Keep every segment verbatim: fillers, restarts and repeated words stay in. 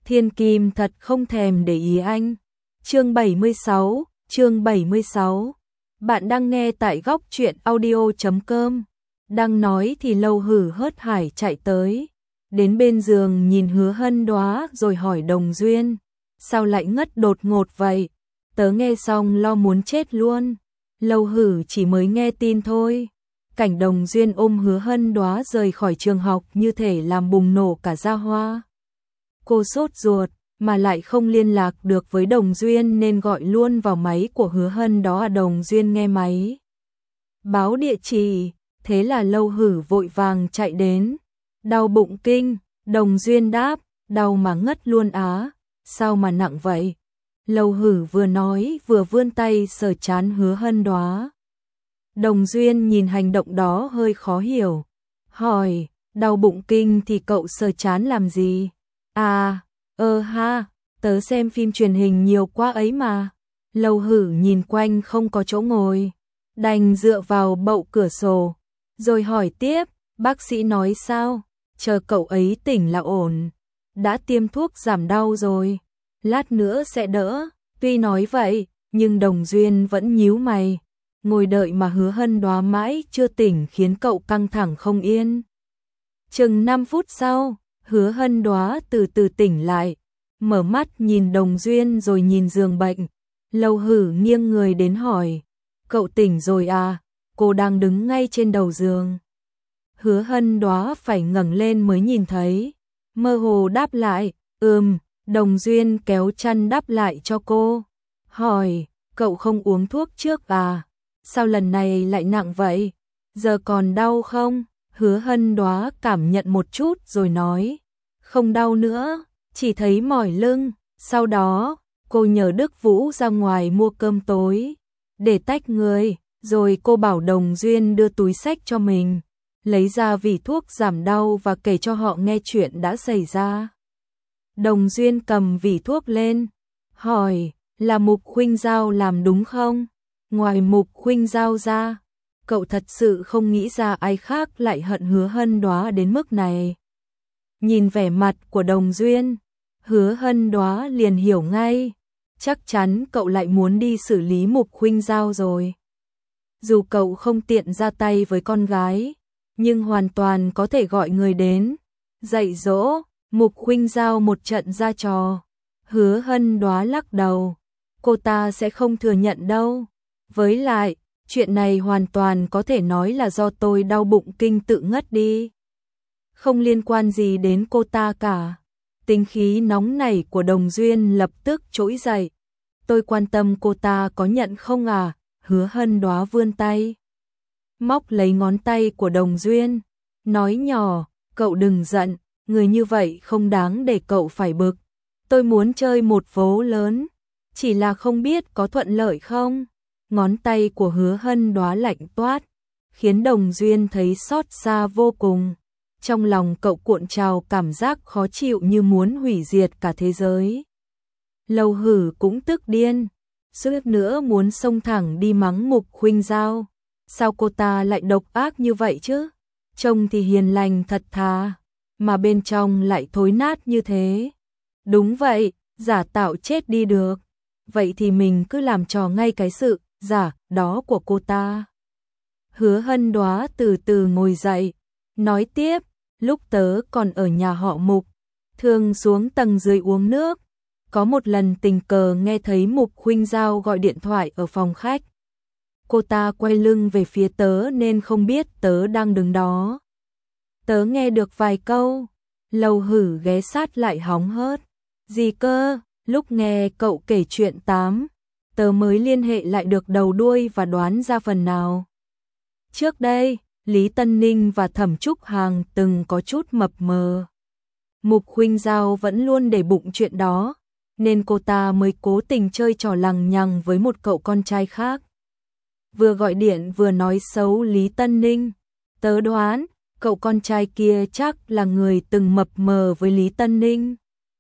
Thiên Kim thật không thèm để ý anh. Chương bảy mươi sáu, chương bảy mươi sáu. Bạn đang nghe tại góc truyện audio chấm com. Đang nói thì Lâu Hử hớt hải chạy tới, đến bên giường nhìn Hứa Hân Đóa rồi hỏi Đồng Duyên, sao lại ngất đột ngột vậy? Tớ nghe xong lo muốn chết luôn. Lâu Hử chỉ mới nghe tin thôi. Cảnh Đồng Duyên ôm Hứa Hân Đóa rời khỏi trường học như thể làm bùng nổ cả Gia Hoa. Cô sốt ruột mà lại không liên lạc được với Đồng Duyên nên gọi luôn vào máy của Hứa Hân Đóa. Đồng Duyên nghe máy báo địa chỉ, thế là Lâu Hử vội vàng chạy đến. Đau bụng kinh, Đồng Duyên đáp, đau mà ngất luôn á, sao mà nặng vậy? Lâu Hử vừa nói vừa vươn tay sờ trán Hứa Hân Đóa. Đồng Duyên nhìn hành động đó hơi khó hiểu, hỏi, đau bụng kinh thì cậu sờ trán làm gì? À, ơ ha, tớ xem phim truyền hình nhiều quá ấy mà. Lâu Hử nhìn quanh không có chỗ ngồi, đành dựa vào bậu cửa sổ, rồi hỏi tiếp, bác sĩ nói sao? Chờ cậu ấy tỉnh là ổn, đã tiêm thuốc giảm đau rồi, lát nữa sẽ đỡ. Tuy nói vậy, nhưng Đồng Duyên vẫn nhíu mày, ngồi đợi mà Hứa Hân Đóa mãi chưa tỉnh khiến cậu căng thẳng không yên. Chừng năm phút sau, Hứa Hân Đóa từ từ tỉnh lại, mở mắt nhìn Đồng Duyên rồi nhìn giường bệnh. Lâu Hử nghiêng người đến hỏi, cậu tỉnh rồi à? Cô đang đứng ngay trên đầu giường. Hứa Hân Đóa phải ngẩng lên mới nhìn thấy, mơ hồ đáp lại, ừm. Đồng Duyên kéo chăn đắp lại cho cô, hỏi, cậu không uống thuốc trước à? Sao lần này lại nặng vậy? Giờ còn đau không? Hứa Hân Đóa cảm nhận một chút rồi nói, không đau nữa, chỉ thấy mỏi lưng. Sau đó, cô nhờ Đức Vũ ra ngoài mua cơm tối, để tách người, rồi cô bảo Đồng Duyên đưa túi xách cho mình, lấy ra vỉ thuốc giảm đau và kể cho họ nghe chuyện đã xảy ra. Đồng Duyên cầm vỉ thuốc lên, hỏi, là Mục Khuynh Giao làm đúng không? Ngoài Mục Khuynh Giao ra, cậu thật sự không nghĩ ra ai khác lại hận Hứa Hân Đóa đến mức này. Nhìn vẻ mặt của Đồng Duyên, Hứa Hân Đóa liền hiểu ngay, chắc chắn cậu lại muốn đi xử lý Mục Khuynh Giao rồi. Dù cậu không tiện ra tay với con gái, nhưng hoàn toàn có thể gọi người đến, dạy dỗ Mục Khuynh Giao một trận ra trò. Hứa Hân Đóa lắc đầu, cô ta sẽ không thừa nhận đâu. Với lại, chuyện này hoàn toàn có thể nói là do tôi đau bụng kinh tự ngất đi. Không liên quan gì đến cô ta cả. Tính khí nóng nảy của Đồng Duyên lập tức trỗi dậy. Tôi quan tâm cô ta có nhận không à? Hứa Hân Đóa vươn tay, móc lấy ngón tay của Đồng Duyên, nói nhỏ, cậu đừng giận. Người như vậy không đáng để cậu phải bực. Tôi muốn chơi một vố lớn, chỉ là không biết có thuận lợi không. Ngón tay của Hứa Hân Đóa lạnh toát, khiến Đồng Duyên thấy xót xa vô cùng. Trong lòng cậu cuộn trào cảm giác khó chịu như muốn hủy diệt cả thế giới. Lâu Hử cũng tức điên, suýt nữa muốn xông thẳng đi mắng Mục Khuynh Giao. Sao cô ta lại độc ác như vậy chứ? Trông thì hiền lành thật thà, mà bên trong lại thối nát như thế. Đúng vậy, giả tạo chết đi được. Vậy thì mình cứ làm trò ngay cái sự giả đó của cô ta. Hứa Hân Đóa từ từ ngồi dậy, nói tiếp, lúc tớ còn ở nhà họ Mục, thường xuống tầng dưới uống nước. Có một lần tình cờ nghe thấy Mục Khuynh Giao gọi điện thoại ở phòng khách. Cô ta quay lưng về phía tớ nên không biết tớ đang đứng đó. Tớ nghe được vài câu. Lâu Hử ghé sát lại hóng hớt. Gì cơ? Lúc nghe cậu kể chuyện tám, tớ mới liên hệ lại được đầu đuôi và đoán ra phần nào. Trước đây, Lý Tân Ninh và Thẩm Trúc Hàng từng có chút mập mờ. Mục Khuynh Giao vẫn luôn để bụng chuyện đó, nên cô ta mới cố tình chơi trò lằng nhằng với một cậu con trai khác. Vừa gọi điện vừa nói xấu Lý Tân Ninh. Tớ đoán, cậu con trai kia chắc là người từng mập mờ với Lý Tân Ninh.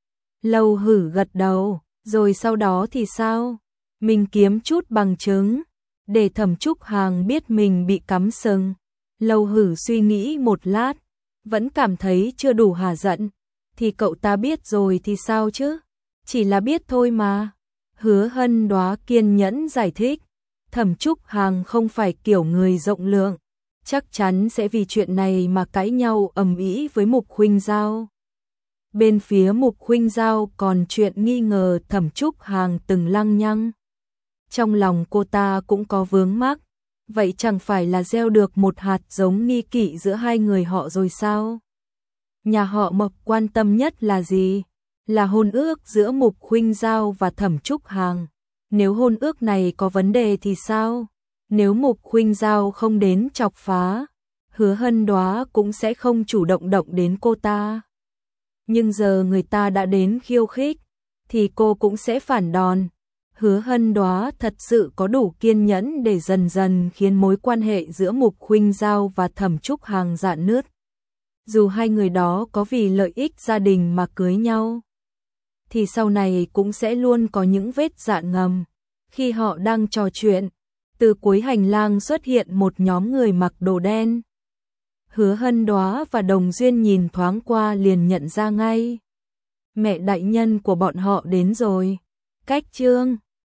Lâu Hử gật đầu, rồi sau đó thì sao? Mình kiếm chút bằng chứng, để Thẩm Trúc Hàng biết mình bị cắm sừng. Lâu Hử suy nghĩ một lát, vẫn cảm thấy chưa đủ hả giận. Thì cậu ta biết rồi thì sao chứ? Chỉ là biết thôi mà. Hứa Hân Đoá kiên nhẫn giải thích. Thẩm Trúc Hằng không phải kiểu người rộng lượng, chắc chắn sẽ vì chuyện này mà cãi nhau ầm ĩ với Mục Khuynh Giao. Bên phía Mục Khuynh Giao còn chuyện nghi ngờ Thẩm Trúc Hằng từng lăng nhăng. Trong lòng cô ta cũng có vướng mắc, vậy chẳng phải là gieo được một hạt giống nghi kỵ giữa hai người họ rồi sao? Nhà họ Mộc quan tâm nhất là gì? Là hôn ước giữa Mục Khuynh Giao và Thẩm Trúc Hằng. Nếu hôn ước này có vấn đề thì sao? Nếu Mục Khuynh Giao không đến chọc phá, Hứa Hân Đoá cũng sẽ không chủ động động đến cô ta. Nhưng giờ người ta đã đến khiêu khích, thì cô cũng sẽ phản đòn. Hứa Hân Đoá thật sự có đủ kiên nhẫn để dần dần khiến mối quan hệ giữa Mục Khuynh Giao và Thẩm Trúc Hằng rạn nứt. Dù hai người đó có vì lợi ích gia đình mà cưới nhau, thì sau này cũng sẽ luôn có những vết rạn ngầm. Khi họ đang trò chuyện, từ cuối hành lang xuất hiện một nhóm người mặc đồ đen. Hứa Hân Đoá và Đồng Duyên nhìn thoáng qua liền nhận ra ngay. Mẹ đại nhân của bọn họ đến rồi. Cách Trương